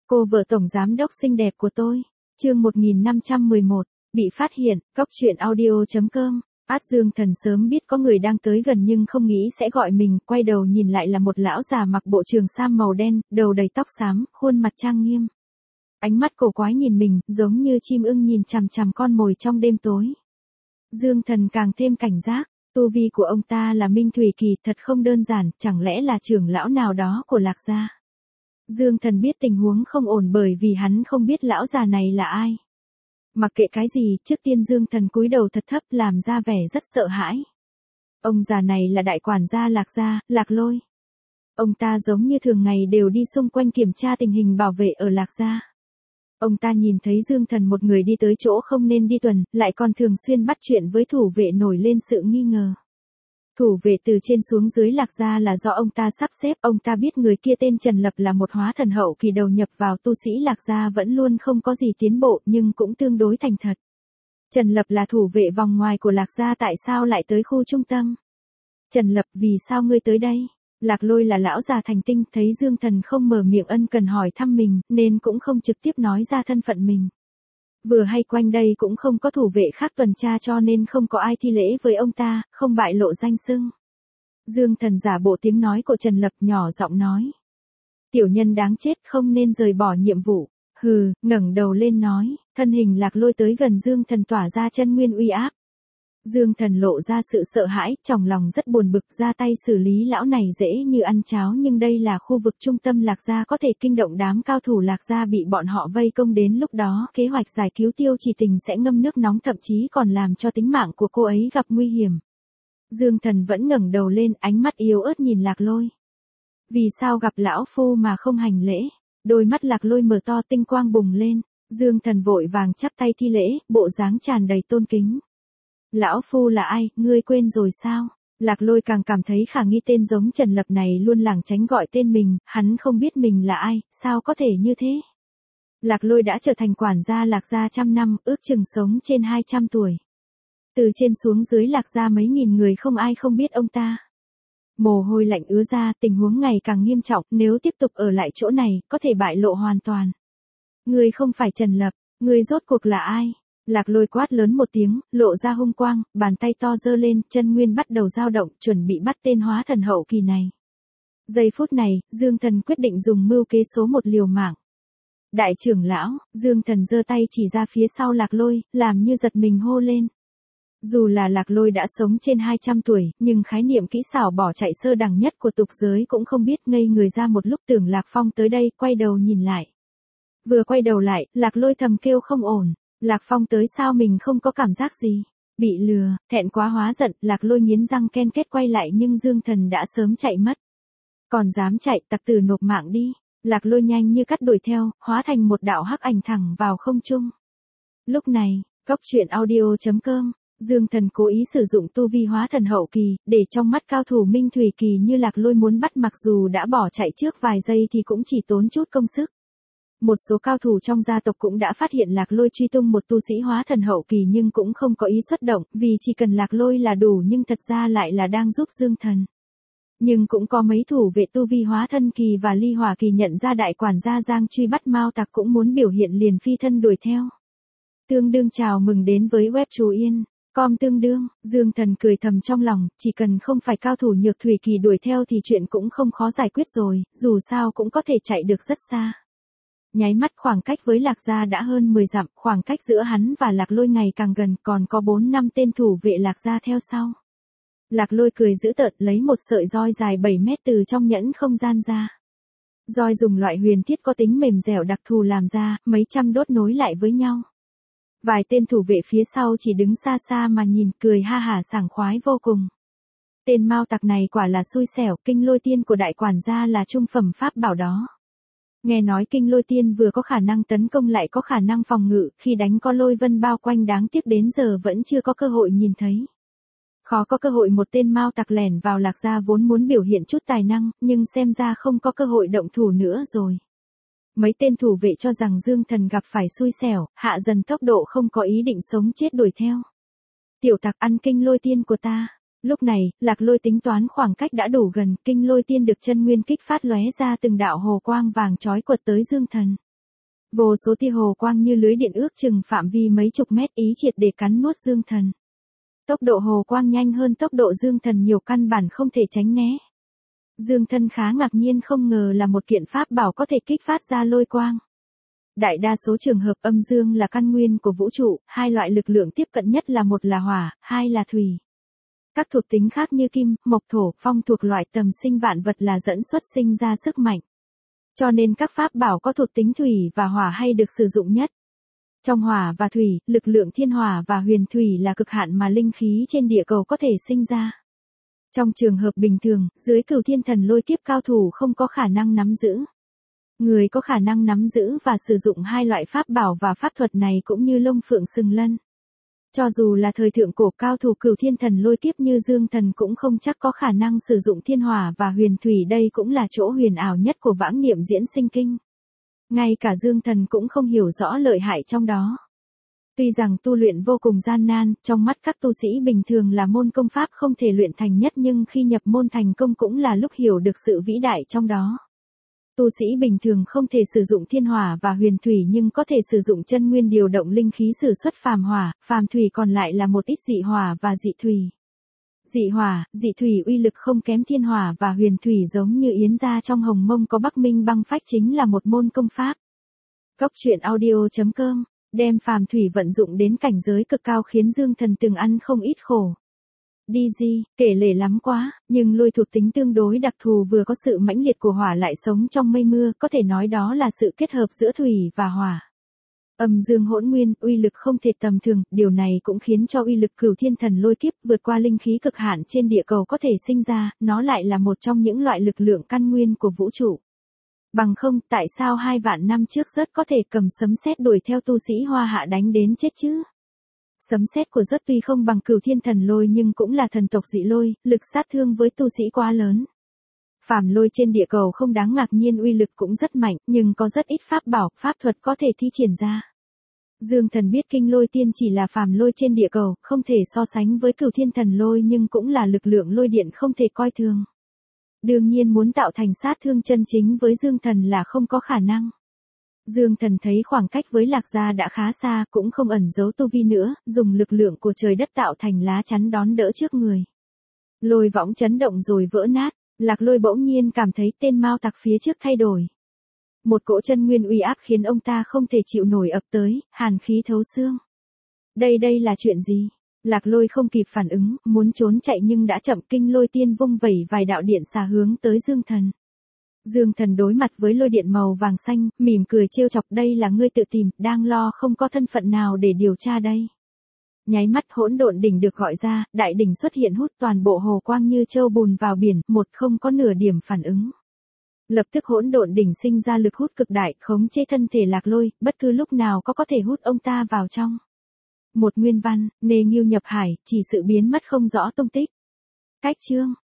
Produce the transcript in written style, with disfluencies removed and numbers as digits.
Cô vợ tổng giám đốc xinh đẹp của tôi. Chương 1511, bị phát hiện, Cóc truyện audio.com. Dương Thần sớm biết có người đang tới gần nhưng không nghĩ sẽ gọi mình, quay đầu nhìn lại là một lão già mặc bộ trường sam màu đen, đầu đầy tóc xám, khuôn mặt trang nghiêm. Ánh mắt cổ quái nhìn mình, giống như chim ưng nhìn chằm chằm con mồi trong đêm tối. Dương Thần càng thêm cảnh giác, tu vi của ông ta là Minh Thủy Kỳ, thật không đơn giản, chẳng lẽ là trưởng lão nào đó của Lạc gia. Dương Thần biết tình huống không ổn bởi vì hắn không biết lão già này là ai. Mặc kệ cái gì, trước tiên Dương Thần cúi đầu thật thấp làm ra vẻ rất sợ hãi. Ông già này là đại quản gia Lạc gia, Lạc Lôi. Ông ta giống như thường ngày đều đi xung quanh kiểm tra tình hình bảo vệ ở Lạc gia. Ông ta nhìn thấy Dương Thần một người đi tới chỗ không nên đi tuần, lại còn thường xuyên bắt chuyện với thủ vệ, nổi lên sự nghi ngờ. Thủ vệ từ trên xuống dưới Lạc gia là do ông ta sắp xếp, ông ta biết người kia tên Trần Lập là một hóa thần hậu kỳ đầu nhập vào tu sĩ Lạc gia vẫn luôn không có gì tiến bộ nhưng cũng tương đối thành thật. Trần Lập là thủ vệ vòng ngoài của Lạc gia, tại sao lại tới khu trung tâm? Trần Lập, vì sao ngươi tới đây? Lạc Lôi là lão già thành tinh, thấy Dương Thần không mở miệng ân cần hỏi thăm mình, nên cũng không trực tiếp nói ra thân phận mình. Vừa hay quanh đây cũng không có thủ vệ khác tuần tra cho nên không có ai thi lễ với ông ta, không bại lộ danh xưng. Dương Thần giả bộ tiếng nói của Trần Lập, nhỏ giọng nói. Tiểu nhân đáng chết, không nên rời bỏ nhiệm vụ. Hừ, ngẩng đầu lên nói, thân hình Lạc Lôi tới gần Dương Thần tỏa ra chân nguyên uy áp. Dương Thần lộ ra sự sợ hãi, trong lòng rất buồn bực, ra tay xử lý lão này dễ như ăn cháo, nhưng đây là khu vực trung tâm Lạc gia, có thể kinh động đám cao thủ Lạc gia, bị bọn họ vây công, đến lúc đó kế hoạch giải cứu Tiêu Chỉ Tình sẽ ngâm nước nóng, thậm chí còn làm cho tính mạng của cô ấy gặp nguy hiểm. Dương Thần vẫn ngẩng đầu lên, ánh mắt yếu ớt nhìn Lạc Lôi. Vì sao gặp lão phu mà không hành lễ? Đôi mắt Lạc Lôi mở to, tinh quang bùng lên. Dương Thần vội vàng chắp tay thi lễ, bộ dáng tràn đầy tôn kính. Lão phu là ai, ngươi quên rồi sao? Lạc Lôi càng cảm thấy khả nghi, tên giống Trần Lập này luôn lảng tránh gọi tên mình, hắn không biết mình là ai, sao có thể như thế? Lạc Lôi đã trở thành quản gia Lạc gia trăm năm, ước chừng sống trên 200 tuổi. Từ trên xuống dưới Lạc gia mấy nghìn người không ai không biết ông ta. Mồ hôi lạnh ứa ra, tình huống ngày càng nghiêm trọng, nếu tiếp tục ở lại chỗ này, có thể bại lộ hoàn toàn. Ngươi không phải Trần Lập, ngươi rốt cuộc là ai? Lạc Lôi quát lớn một tiếng, lộ ra hung quang, bàn tay to giơ lên, chân nguyên bắt đầu dao động, chuẩn bị bắt tên hóa thần hậu kỳ này. Giây phút này, Dương Thần quyết định dùng mưu kế số một liều mạng. Đại trưởng lão, Dương Thần giơ tay chỉ ra phía sau Lạc Lôi, làm như giật mình hô lên. Dù là Lạc Lôi đã sống trên 200 tuổi, nhưng khái niệm kỹ xảo bỏ chạy sơ đẳng nhất của tục giới cũng không biết, ngây người ra một lúc, tưởng Lạc Phong tới đây, quay đầu nhìn lại. Vừa quay đầu lại, Lạc Lôi thầm kêu không ổn. Lạc Phong tới sao mình không có cảm giác gì? Bị lừa, thẹn quá hóa giận, Lạc Lôi nghiến răng ken kết quay lại nhưng Dương Thần đã sớm chạy mất. Còn dám chạy, tặc tử nộp mạng đi. Lạc Lôi nhanh như cắt đuổi theo, hóa thành một đạo hắc ảnh thẳng vào không trung. Lúc này, Cóc truyện audio.com, Dương Thần cố ý sử dụng tu vi hóa thần hậu kỳ, để trong mắt cao thủ Minh Thủy Kỳ như Lạc Lôi muốn bắt, mặc dù đã bỏ chạy trước vài giây thì cũng chỉ tốn chút công sức. Một số cao thủ trong gia tộc cũng đã phát hiện Lạc Lôi truy tung một tu sĩ hóa thần hậu kỳ nhưng cũng không có ý xuất động, vì chỉ cần Lạc Lôi là đủ, nhưng thật ra lại là đang giúp Dương Thần. Nhưng cũng có mấy thủ vệ tu vi hóa thân kỳ và ly hỏa kỳ nhận ra đại quản gia Giang truy bắt Mao Tặc cũng muốn biểu hiện, liền phi thân đuổi theo. Tương đương chào mừng đến với web Chú Yên. Com tương đương, Dương Thần cười thầm trong lòng, chỉ cần không phải cao thủ Nhược Thủy Kỳ đuổi theo thì chuyện cũng không khó giải quyết rồi, dù sao cũng có thể chạy được rất xa. Nháy mắt khoảng cách với Lạc gia đã hơn 10 dặm, khoảng cách giữa hắn và Lạc Lôi ngày càng gần, còn có 4-5 tên thủ vệ Lạc gia theo sau. Lạc Lôi cười dữ tợn, lấy một sợi roi dài 7 mét từ trong nhẫn không gian ra. Roi dùng loại huyền thiết có tính mềm dẻo đặc thù làm ra, mấy trăm đốt nối lại với nhau. Vài tên thủ vệ phía sau chỉ đứng xa xa mà nhìn, cười ha hả sảng khoái vô cùng. Tên Mao Tặc này quả là xui xẻo, kinh lôi tiên của đại quản gia là trung phẩm pháp bảo đó. Nghe nói kinh lôi tiên vừa có khả năng tấn công lại có khả năng phòng ngự, khi đánh có lôi vân bao quanh, đáng tiếc đến giờ vẫn chưa có cơ hội nhìn thấy. Khó có cơ hội, một tên Mao Tặc lẻn vào Lạc gia vốn muốn biểu hiện chút tài năng, nhưng xem ra không có cơ hội động thủ nữa rồi. Mấy tên thủ vệ cho rằng Dương Thần gặp phải xui xẻo, hạ dần tốc độ, không có ý định sống chết đuổi theo. Tiểu tặc, ăn kinh lôi tiên của ta. Lúc này, Lạc Lôi tính toán khoảng cách đã đủ gần, kinh lôi tiên được chân nguyên kích phát lóe ra từng đạo hồ quang vàng chói quật tới Dương Thần. Vô số tia hồ quang như lưới điện ước chừng phạm vi mấy chục mét ý triệt để cắn nuốt Dương Thần. Tốc độ hồ quang nhanh hơn tốc độ Dương Thần nhiều, căn bản không thể tránh né. Dương Thần khá ngạc nhiên, không ngờ là một kiện pháp bảo có thể kích phát ra lôi quang. Đại đa số trường hợp âm dương là căn nguyên của vũ trụ, hai loại lực lượng tiếp cận nhất là một là hỏa, hai là thủy. Các thuộc tính khác như kim, mộc, thổ, phong thuộc loại tầm sinh vạn vật là dẫn xuất sinh ra sức mạnh. Cho nên các pháp bảo có thuộc tính thủy và hỏa hay được sử dụng nhất. Trong hỏa và thủy, lực lượng thiên hỏa và huyền thủy là cực hạn mà linh khí trên địa cầu có thể sinh ra. Trong trường hợp bình thường, dưới Cửu Thiên Thần Lôi Kiếp cao thủ không có khả năng nắm giữ. Người có khả năng nắm giữ và sử dụng hai loại pháp bảo và pháp thuật này cũng như lông phượng sừng lân. Cho dù là thời thượng cổ, cao thủ Cửu Thiên Thần Lôi Kiếp như Dương Thần cũng không chắc có khả năng sử dụng thiên hỏa và huyền thủy, đây cũng là chỗ huyền ảo nhất của Vãng Niệm Diễn Sinh Kinh. Ngay cả Dương Thần cũng không hiểu rõ lợi hại trong đó. Tuy rằng tu luyện vô cùng gian nan, trong mắt các tu sĩ bình thường là môn công pháp không thể luyện thành nhất, nhưng khi nhập môn thành công cũng là lúc hiểu được sự vĩ đại trong đó. Tu sĩ bình thường không thể sử dụng thiên hỏa và huyền thủy nhưng có thể sử dụng chân nguyên điều động linh khí sử xuất phàm hỏa, phàm thủy, còn lại là một ít dị hỏa và dị thủy. Dị hỏa, dị thủy uy lực không kém thiên hỏa và huyền thủy, giống như Yến gia trong Hồng Mông có Bắc Minh băng phách chính là một môn công pháp. Góc truyện audio.com đem phàm thủy vận dụng đến cảnh giới cực cao khiến Dương Thần từng ăn không ít khổ. DG, kể lể lắm quá, nhưng lôi thuộc tính tương đối đặc thù, vừa có sự mãnh liệt của hỏa lại sống trong mây mưa, có thể nói đó là sự kết hợp giữa thủy và hỏa. Âm dương hỗn nguyên, uy lực không thể tầm thường, điều này cũng khiến cho uy lực Cửu Thiên Thần Lôi Kiếp vượt qua linh khí cực hạn trên địa cầu có thể sinh ra, nó lại là một trong những loại lực lượng căn nguyên của vũ trụ. Bằng không, tại sao 2 vạn năm trước rất có thể cầm sấm sét đuổi theo tu sĩ Hoa Hạ đánh đến chết chứ? Sấm sét của rất tuy không bằng Cửu Thiên Thần Lôi nhưng cũng là thần tộc dị lôi, lực sát thương với tu sĩ quá lớn. Phàm lôi trên địa cầu không đáng ngạc nhiên, uy lực cũng rất mạnh, nhưng có rất ít pháp bảo, pháp thuật có thể thi triển ra. Dương Thần biết Kinh Lôi Tiên chỉ là phàm lôi trên địa cầu, không thể so sánh với Cửu Thiên Thần Lôi, nhưng cũng là lực lượng lôi điện không thể coi thường. Đương nhiên muốn tạo thành sát thương chân chính với Dương Thần là không có khả năng. Dương Thần thấy khoảng cách với Lạc Gia đã khá xa, cũng không ẩn giấu tu vi nữa, dùng lực lượng của trời đất tạo thành lá chắn đón đỡ trước người. Lôi võng chấn động rồi vỡ nát, Lạc Lôi bỗng nhiên cảm thấy tên Mao Tặc phía trước thay đổi. Một cỗ chân nguyên uy áp khiến ông ta không thể chịu nổi ập tới, hàn khí thấu xương. Đây là chuyện gì? Lạc Lôi không kịp phản ứng, muốn trốn chạy nhưng đã chậm, Kinh Lôi Tiên vung vẩy vài đạo điện xà hướng tới Dương Thần. Dương Thần đối mặt với lôi điện màu vàng xanh, mỉm cười trêu chọc, đây là ngươi tự tìm, đang lo không có thân phận nào để điều tra đây. Nháy mắt Hỗn Độn Đỉnh được gọi ra, đại đỉnh xuất hiện hút toàn bộ hồ quang như châu bùn vào biển, một không có nửa điểm phản ứng. Lập tức Hỗn Độn Đỉnh sinh ra lực hút cực đại, khống chế thân thể Lạc Lôi, bất cứ lúc nào có thể hút ông ta vào trong. Một nguyên văn, nê nghiêu nhập hải, chỉ sự biến mất không rõ tung tích. Cách chương